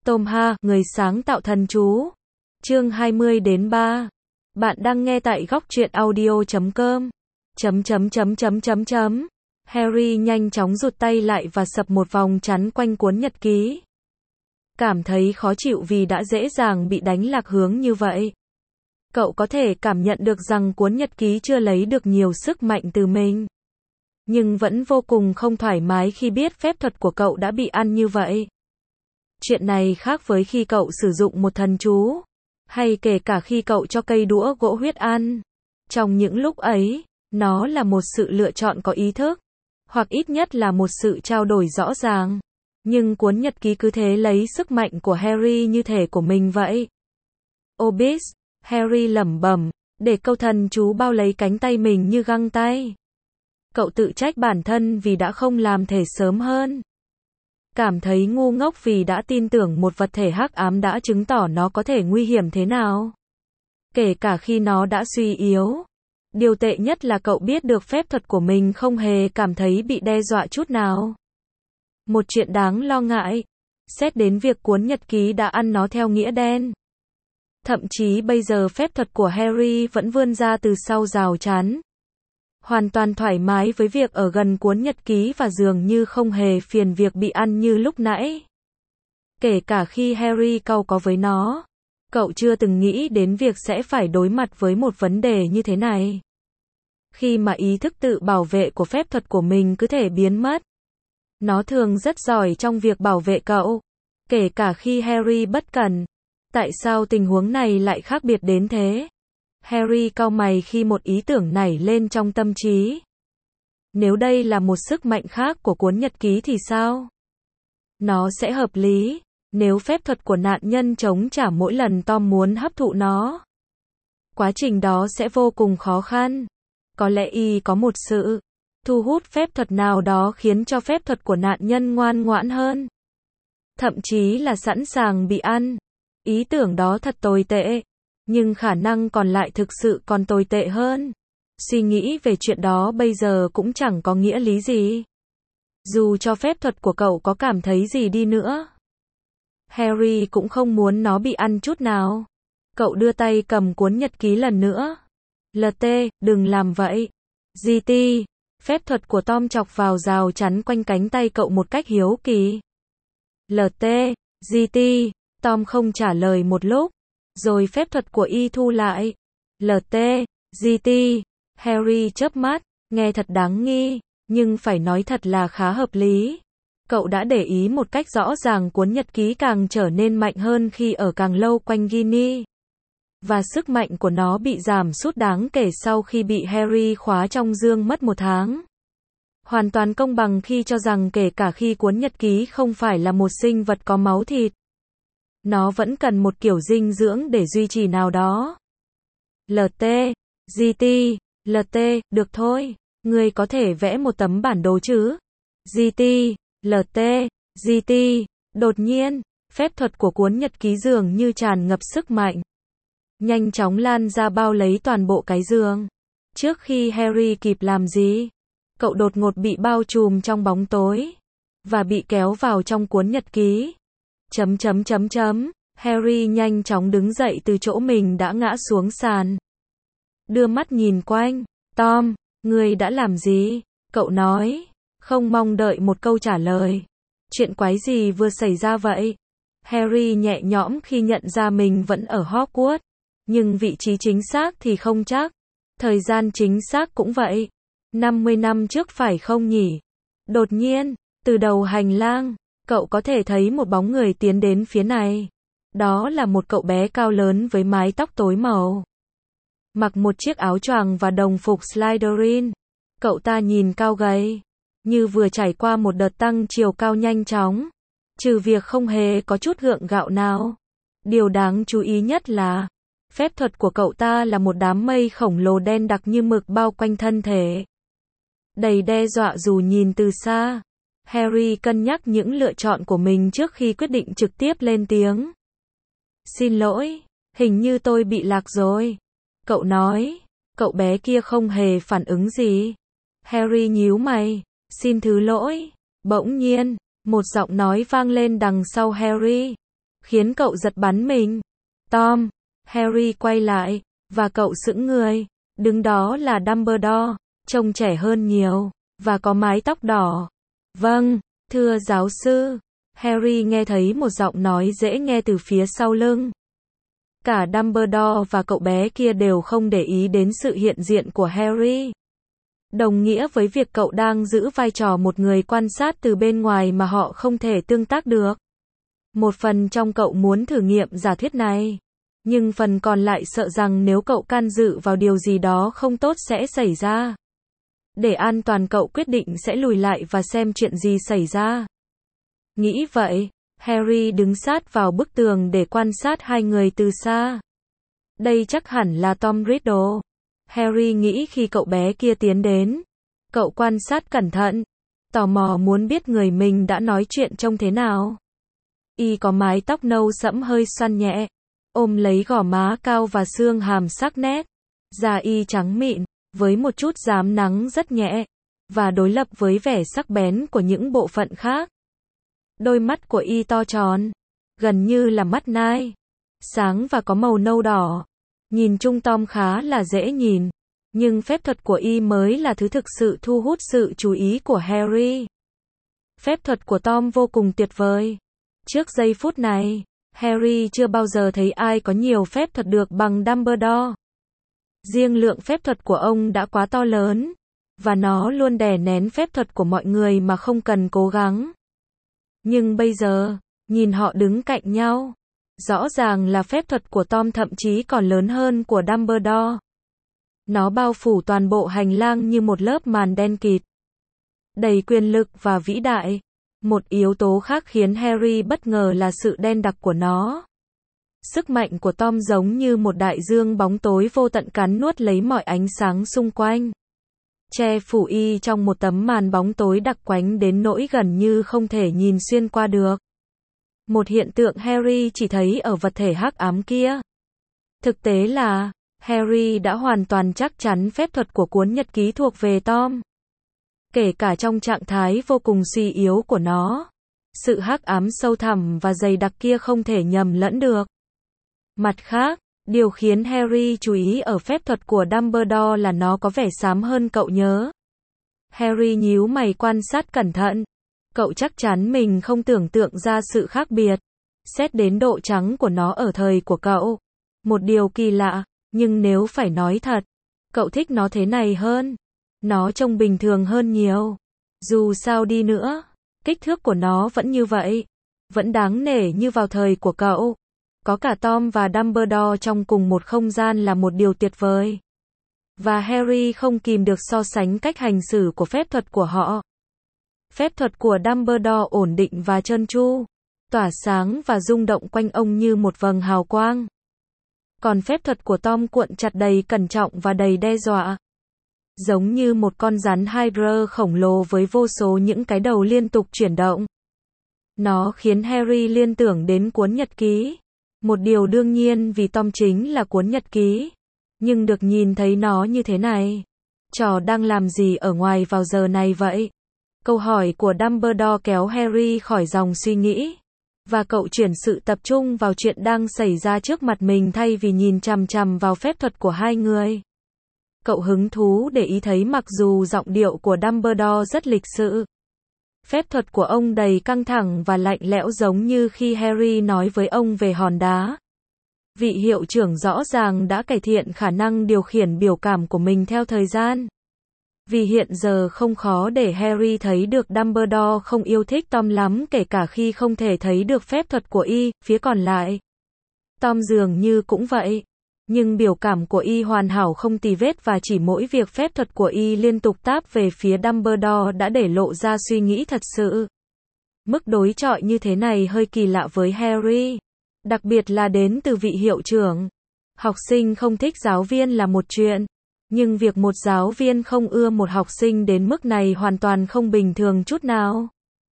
Tom Ha, người sáng tạo thần chú. Chương 20-3. Bạn đang nghe tại góc truyện audio.com. Harry nhanh chóng rụt tay lại và sập một vòng chắn quanh cuốn nhật ký. Cảm thấy khó chịu vì đã dễ dàng bị đánh lạc hướng như vậy. Cậu có thể cảm nhận được rằng cuốn nhật ký chưa lấy được nhiều sức mạnh từ mình. Nhưng vẫn vô cùng không thoải mái khi biết phép thuật của cậu đã bị ăn như vậy. Chuyện này khác với khi cậu sử dụng một thần chú, hay kể cả khi cậu cho cây đũa gỗ huyết ăn. Trong những lúc ấy, nó là một sự lựa chọn có ý thức, hoặc ít nhất là một sự trao đổi rõ ràng. Nhưng cuốn nhật ký cứ thế lấy sức mạnh của Harry như thể của mình vậy. Obis, Harry lẩm bẩm, để câu thần chú bao lấy cánh tay mình như găng tay. Cậu tự trách bản thân vì đã không làm thể sớm hơn. Cảm thấy ngu ngốc vì đã tin tưởng một vật thể hắc ám đã chứng tỏ nó có thể nguy hiểm thế nào. Kể cả khi nó đã suy yếu. Điều tệ nhất là cậu biết được phép thuật của mình không hề cảm thấy bị đe dọa chút nào. Một chuyện đáng lo ngại. Xét đến việc cuốn nhật ký đã ăn nó theo nghĩa đen. Thậm chí bây giờ phép thuật của Harry vẫn vươn ra từ sau rào chắn. Hoàn toàn thoải mái với việc ở gần cuốn nhật ký và dường như không hề phiền việc bị ăn như lúc nãy. Kể cả khi Harry cau có với nó, cậu chưa từng nghĩ đến việc sẽ phải đối mặt với một vấn đề như thế này. Khi mà ý thức tự bảo vệ của phép thuật của mình cứ thể biến mất. Nó thường rất giỏi trong việc bảo vệ cậu, kể cả khi Harry bất cẩn. Tại sao tình huống này lại khác biệt đến thế? Harry cau mày khi một ý tưởng nảy lên trong tâm trí. Nếu đây là một sức mạnh khác của cuốn nhật ký thì sao? Nó sẽ hợp lý, nếu phép thuật của nạn nhân chống trả mỗi lần Tom muốn hấp thụ nó. Quá trình đó sẽ vô cùng khó khăn. Có lẽ y có một sự thu hút phép thuật nào đó khiến cho phép thuật của nạn nhân ngoan ngoãn hơn. Thậm chí là sẵn sàng bị ăn. Ý tưởng đó thật tồi tệ. Nhưng khả năng còn lại thực sự còn tồi tệ hơn. Suy nghĩ về chuyện đó bây giờ cũng chẳng có nghĩa lý gì. Dù cho phép thuật của cậu có cảm thấy gì đi nữa. Harry cũng không muốn nó bị ăn chút nào. Cậu đưa tay cầm cuốn nhật ký lần nữa. LT, đừng làm vậy. GT, phép thuật của Tom chọc vào rào chắn quanh cánh tay cậu một cách hiếu kỳ. LT, GT, Tom không trả lời một lúc. Rồi phép thuật của y thu lại. LT, GT, Harry chớp mắt, nghe thật đáng nghi, nhưng phải nói thật là khá hợp lý. Cậu đã để ý một cách rõ ràng cuốn nhật ký càng trở nên mạnh hơn khi ở càng lâu quanh Ginny. Và sức mạnh của nó bị giảm sút đáng kể sau khi bị Harry khóa trong dương mất một tháng. Hoàn toàn công bằng khi cho rằng kể cả khi cuốn nhật ký không phải là một sinh vật có máu thịt. Nó vẫn cần một kiểu dinh dưỡng để duy trì nào đó. LT, GT, LT, được thôi, ngươi có thể vẽ một tấm bản đồ chứ? GT, LT, GT, đột nhiên, phép thuật của cuốn nhật ký dường như tràn ngập sức mạnh. Nhanh chóng lan ra bao lấy toàn bộ cái giường. Trước khi Harry kịp làm gì, cậu đột ngột bị bao trùm trong bóng tối. Và bị kéo vào trong cuốn nhật ký. Harry nhanh chóng đứng dậy từ chỗ mình đã ngã xuống sàn. Đưa mắt nhìn quanh. Tom, ngươi đã làm gì? Cậu nói. Không mong đợi một câu trả lời. Chuyện quái gì vừa xảy ra vậy? Harry nhẹ nhõm khi nhận ra mình vẫn ở Hogwarts. Nhưng vị trí chính xác thì không chắc. Thời gian chính xác cũng vậy. 50 năm trước phải không nhỉ? Đột nhiên, từ đầu hành lang, cậu có thể thấy một bóng người tiến đến phía này. Đó là một cậu bé cao lớn với mái tóc tối màu. Mặc một chiếc áo choàng và đồng phục Slytherin. Cậu ta nhìn cao gầy, như vừa trải qua một đợt tăng chiều cao nhanh chóng. Trừ việc không hề có chút gượng gạo nào. Điều đáng chú ý nhất là, phép thuật của cậu ta là một đám mây khổng lồ đen đặc như mực bao quanh thân thể. Đầy đe dọa dù nhìn từ xa. Harry cân nhắc những lựa chọn của mình trước khi quyết định trực tiếp lên tiếng. Xin lỗi, hình như tôi bị lạc rồi. Cậu nói. Cậu bé kia không hề phản ứng gì. Harry nhíu mày. Xin thứ lỗi. Bỗng nhiên, một giọng nói vang lên đằng sau Harry. khiến cậu giật bắn mình. Tom, Harry quay lại, và cậu sững người. Đứng đó là Dumbledore, trông trẻ hơn nhiều, và có mái tóc đỏ. Vâng, thưa giáo sư. Harry nghe thấy một giọng nói dễ nghe từ phía sau lưng. Cả Dumbledore và cậu bé kia đều không để ý đến sự hiện diện của Harry. Đồng nghĩa với việc cậu đang giữ vai trò một người quan sát từ bên ngoài mà họ không thể tương tác được. Một phần trong cậu muốn thử nghiệm giả thuyết này, nhưng phần còn lại sợ rằng nếu cậu can dự vào điều gì đó không tốt sẽ xảy ra. Để an toàn cậu quyết định sẽ lùi lại và xem chuyện gì xảy ra. Nghĩ vậy, Harry đứng sát vào bức tường để quan sát hai người từ xa. Đây chắc hẳn là Tom Riddle. Harry nghĩ khi cậu bé kia tiến đến. Cậu quan sát cẩn thận, tò mò muốn biết người mình đã nói chuyện trông thế nào. Y có mái tóc nâu sẫm hơi xoăn nhẹ, ôm lấy gò má cao và xương hàm sắc nét. Da y trắng mịn, với một chút rám nắng rất nhẹ, và đối lập với vẻ sắc bén của những bộ phận khác. Đôi mắt của y to tròn, gần như là mắt nai, sáng và có màu nâu đỏ. Nhìn chung Tom khá là dễ nhìn, nhưng phép thuật của y mới là thứ thực sự thu hút sự chú ý của Harry. Phép thuật của Tom vô cùng tuyệt vời. Trước giây phút này, Harry chưa bao giờ thấy ai có nhiều phép thuật được bằng Dumbledore. Riêng lượng phép thuật của ông đã quá to lớn, và nó luôn đè nén phép thuật của mọi người mà không cần cố gắng. Nhưng bây giờ, nhìn họ đứng cạnh nhau, rõ ràng là phép thuật của Tom thậm chí còn lớn hơn của Dumbledore. Nó bao phủ toàn bộ hành lang như một lớp màn đen kịt, đầy quyền lực và vĩ đại. Một yếu tố khác khiến Harry bất ngờ là sự đen đặc của nó. Sức mạnh của Tom giống như một đại dương bóng tối vô tận cắn nuốt lấy mọi ánh sáng xung quanh, che phủ y trong một tấm màn bóng tối đặc quánh đến nỗi gần như không thể nhìn xuyên qua được. Một hiện tượng Harry chỉ thấy ở vật thể hắc ám kia. Thực tế là, Harry đã hoàn toàn chắc chắn phép thuật của cuốn nhật ký thuộc về Tom. Kể cả trong trạng thái vô cùng suy yếu của nó, sự hắc ám sâu thẳm và dày đặc kia không thể nhầm lẫn được. Mặt khác, điều khiến Harry chú ý ở phép thuật của Dumbledore là nó có vẻ xám hơn cậu nhớ. Harry nhíu mày quan sát cẩn thận. Cậu chắc chắn mình không tưởng tượng ra sự khác biệt. Xét đến độ trắng của nó ở thời của cậu. Một điều kỳ lạ, nhưng nếu phải nói thật, cậu thích nó thế này hơn. Nó trông bình thường hơn nhiều. Dù sao đi nữa, kích thước của nó vẫn như vậy. Vẫn đáng nể như vào thời của cậu. Có cả Tom và Dumbledore trong cùng một không gian là một điều tuyệt vời. Và Harry không kìm được so sánh cách hành xử của phép thuật của họ. Phép thuật của Dumbledore ổn định và trơn tru, tỏa sáng và rung động quanh ông như một vầng hào quang. Còn phép thuật của Tom cuộn chặt đầy cẩn trọng và đầy đe dọa. Giống như một con rắn Hydra khổng lồ với vô số những cái đầu liên tục chuyển động. Nó khiến Harry liên tưởng đến cuốn nhật ký. Một điều đương nhiên vì Tom chính là cuốn nhật ký. Nhưng được nhìn thấy nó như thế này. Trò đang làm gì ở ngoài vào giờ này vậy? Câu hỏi của Dumbledore kéo Harry khỏi dòng suy nghĩ. Và cậu chuyển sự tập trung vào chuyện đang xảy ra trước mặt mình thay vì nhìn chằm chằm vào phép thuật của hai người. Cậu hứng thú để ý thấy mặc dù giọng điệu của Dumbledore rất lịch sự, phép thuật của ông đầy căng thẳng và lạnh lẽo giống như khi Harry nói với ông về hòn đá. Vị hiệu trưởng rõ ràng đã cải thiện khả năng điều khiển biểu cảm của mình theo thời gian. Vì hiện giờ không khó để Harry thấy được Dumbledore không yêu thích Tom lắm kể cả khi không thể thấy được phép thuật của y, phía còn lại. Tom dường như cũng vậy. Nhưng biểu cảm của y hoàn hảo không tì vết và chỉ mỗi việc phép thuật của y liên tục táp về phía Dumbledore đã để lộ ra suy nghĩ thật sự. Mức đối chọi như thế này hơi kỳ lạ với Harry. Đặc biệt là đến từ vị hiệu trưởng. Học sinh không thích giáo viên là một chuyện. Nhưng việc một giáo viên không ưa một học sinh đến mức này hoàn toàn không bình thường chút nào.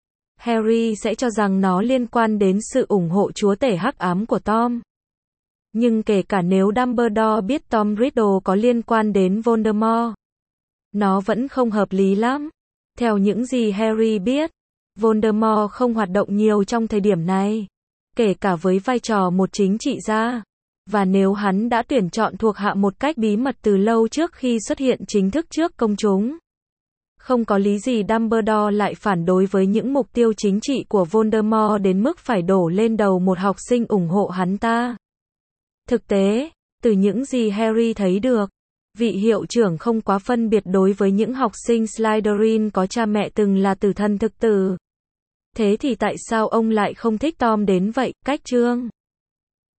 Harry sẽ cho rằng nó liên quan đến sự ủng hộ chúa tể hắc ám của Tom. Nhưng kể cả nếu Dumbledore biết Tom Riddle có liên quan đến Voldemort, nó vẫn không hợp lý lắm. Theo những gì Harry biết, Voldemort không hoạt động nhiều trong thời điểm này. kể cả với vai trò một chính trị gia. Và nếu hắn đã tuyển chọn thuộc hạ một cách bí mật từ lâu trước khi xuất hiện chính thức trước công chúng, không có lý gì Dumbledore lại phản đối với những mục tiêu chính trị của Voldemort đến mức phải đổ lên đầu một học sinh ủng hộ hắn ta. Thực tế, từ những gì Harry thấy được, vị hiệu trưởng không quá phân biệt đối với những học sinh Slytherin có cha mẹ từng là tử thần thực tử. Thế thì tại sao ông lại không thích Tom đến vậy? Cách chương